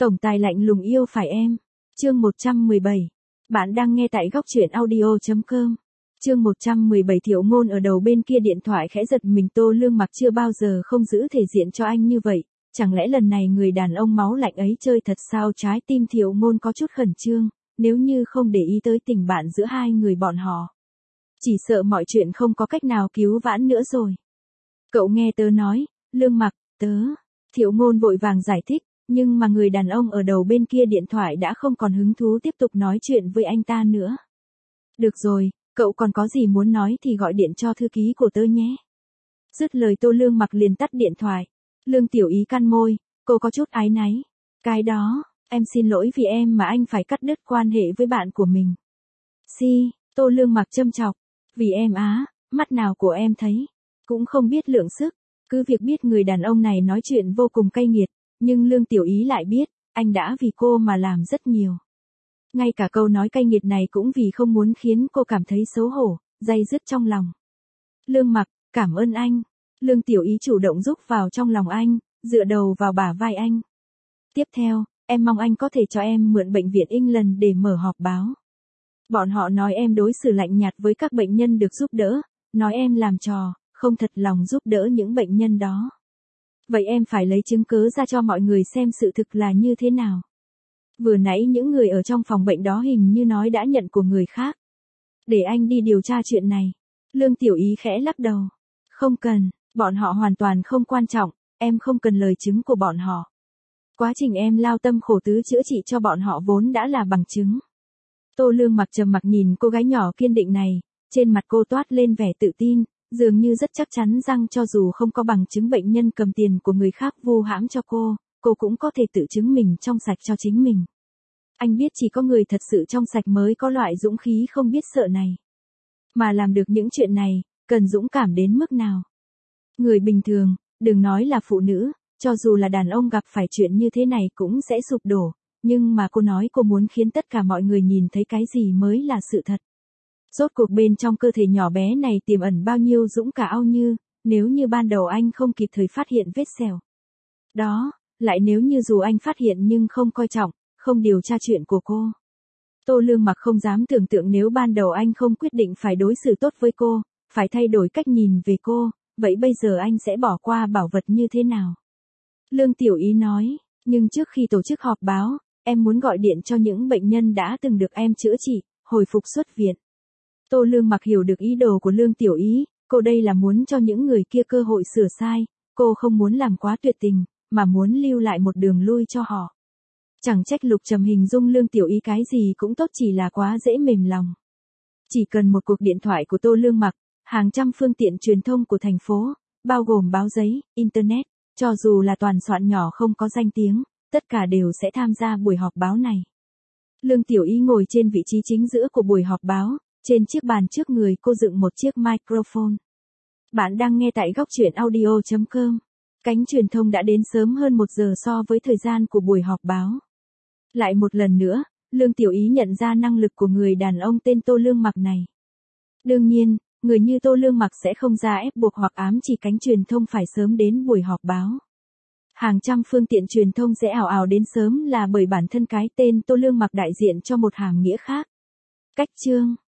Tổng tài lạnh lùng yêu phải em. Chương 117. Bạn đang nghe tại góc truyện audio.com. Chương 117. Thiệu Ngôn ở đầu bên kia điện thoại khẽ giật mình. Tô Lương Mặc chưa bao giờ không giữ thể diện cho anh như vậy. Chẳng lẽ lần này người đàn ông máu lạnh ấy chơi thật sao? Trái tim Thiệu Ngôn có chút khẩn trương, nếu như không để ý tới tình bạn giữa hai người bọn họ, chỉ sợ mọi chuyện không có cách nào cứu vãn nữa rồi. Cậu nghe tớ nói, Lương Mặc, tớ. Thiệu Ngôn vội vàng giải thích, nhưng mà người đàn ông ở đầu bên kia điện thoại đã không còn hứng thú tiếp tục nói chuyện với anh ta nữa. Được rồi, cậu còn có gì muốn nói thì gọi điện cho thư ký của tớ nhé. Dứt lời Tô Lương Mặc liền tắt điện thoại. Lương Tiểu Ý cắn môi, cô có chút áy náy. Cái đó, em xin lỗi vì em mà anh phải cắt đứt quan hệ với bạn của mình. Tô Lương Mặc châm chọc, vì em á, mắt nào của em thấy, cũng không biết lượng sức. Cứ việc biết người đàn ông này nói chuyện vô cùng cay nghiệt, nhưng Lương Tiểu Ý lại biết, anh đã vì cô mà làm rất nhiều. Ngay cả câu nói cay nghiệt này cũng vì không muốn khiến cô cảm thấy xấu hổ, day dứt trong lòng. Lương Mặc, cảm ơn anh. Lương Tiểu Ý chủ động rúc vào trong lòng anh, dựa đầu vào bả vai anh. Tiếp theo, em mong anh có thể cho em mượn bệnh viện England để mở họp báo. Bọn họ nói em đối xử lạnh nhạt với các bệnh nhân được giúp đỡ, nói em làm trò, không thật lòng giúp đỡ những bệnh nhân đó. Vậy em phải lấy chứng cứ ra cho mọi người xem sự thực là như thế nào. Vừa nãy những người ở trong phòng bệnh đó hình như nói đã nhận của người khác. Để anh đi điều tra chuyện này. Lương Tiểu Ý khẽ lắc đầu. Không cần, bọn họ hoàn toàn không quan trọng, em không cần lời chứng của bọn họ. Quá trình em lao tâm khổ tứ chữa trị cho bọn họ vốn đã là bằng chứng. Tô Lương Mặc trầm mặc nhìn cô gái nhỏ kiên định này, trên mặt cô toát lên vẻ tự tin, dường như rất chắc chắn rằng cho dù không có bằng chứng bệnh nhân cầm tiền của người khác vu hãm cho cô cũng có thể tự chứng mình trong sạch cho chính mình. Anh biết chỉ có người thật sự trong sạch mới có loại dũng khí không biết sợ này. Mà làm được những chuyện này, cần dũng cảm đến mức nào. Người bình thường, đừng nói là phụ nữ, cho dù là đàn ông gặp phải chuyện như thế này cũng sẽ sụp đổ, nhưng mà cô nói cô muốn khiến tất cả mọi người nhìn thấy cái gì mới là sự thật. Rốt cuộc bên trong cơ thể nhỏ bé này tiềm ẩn bao nhiêu dũng cảm như, nếu như ban đầu anh không kịp thời phát hiện vết sẹo. Đó, lại nếu như dù anh phát hiện nhưng không coi trọng, không điều tra chuyện của cô. Tô Lương Mặc không dám tưởng tượng nếu ban đầu anh không quyết định phải đối xử tốt với cô, phải thay đổi cách nhìn về cô, vậy bây giờ anh sẽ bỏ qua bảo vật như thế nào? Lương Tiểu Ý nói, nhưng trước khi tổ chức họp báo, em muốn gọi điện cho những bệnh nhân đã từng được em chữa trị, hồi phục xuất viện. Tô Lương Mặc hiểu được ý đồ của Lương Tiểu Ý, cô đây là muốn cho những người kia cơ hội sửa sai, cô không muốn làm quá tuyệt tình, mà muốn lưu lại một đường lui cho họ. Chẳng trách Lục Trầm hình dung Lương Tiểu Ý cái gì cũng tốt chỉ là quá dễ mềm lòng. Chỉ cần một cuộc điện thoại của Tô Lương Mặc, hàng trăm phương tiện truyền thông của thành phố, bao gồm báo giấy, Internet, cho dù là toàn soạn nhỏ không có danh tiếng, tất cả đều sẽ tham gia buổi họp báo này. Lương Tiểu Ý ngồi trên vị trí chính giữa của buổi họp báo, trên chiếc bàn trước người cô dựng một chiếc microphone. Bạn đang nghe tại góc truyện audio.com. Cánh truyền thông đã đến sớm hơn 1 giờ so với thời gian của buổi họp báo. Lại một lần nữa, Lương Tiểu Ý nhận ra năng lực của người đàn ông tên Tô Lương Mặc này. Đương nhiên, người như Tô Lương Mặc sẽ không ra ép buộc hoặc ám chỉ cánh truyền thông phải sớm đến buổi họp báo. Hàng trăm phương tiện truyền thông sẽ ào ào đến sớm là bởi bản thân cái tên Tô Lương Mặc đại diện cho một hàm nghĩa khác. Cách chương.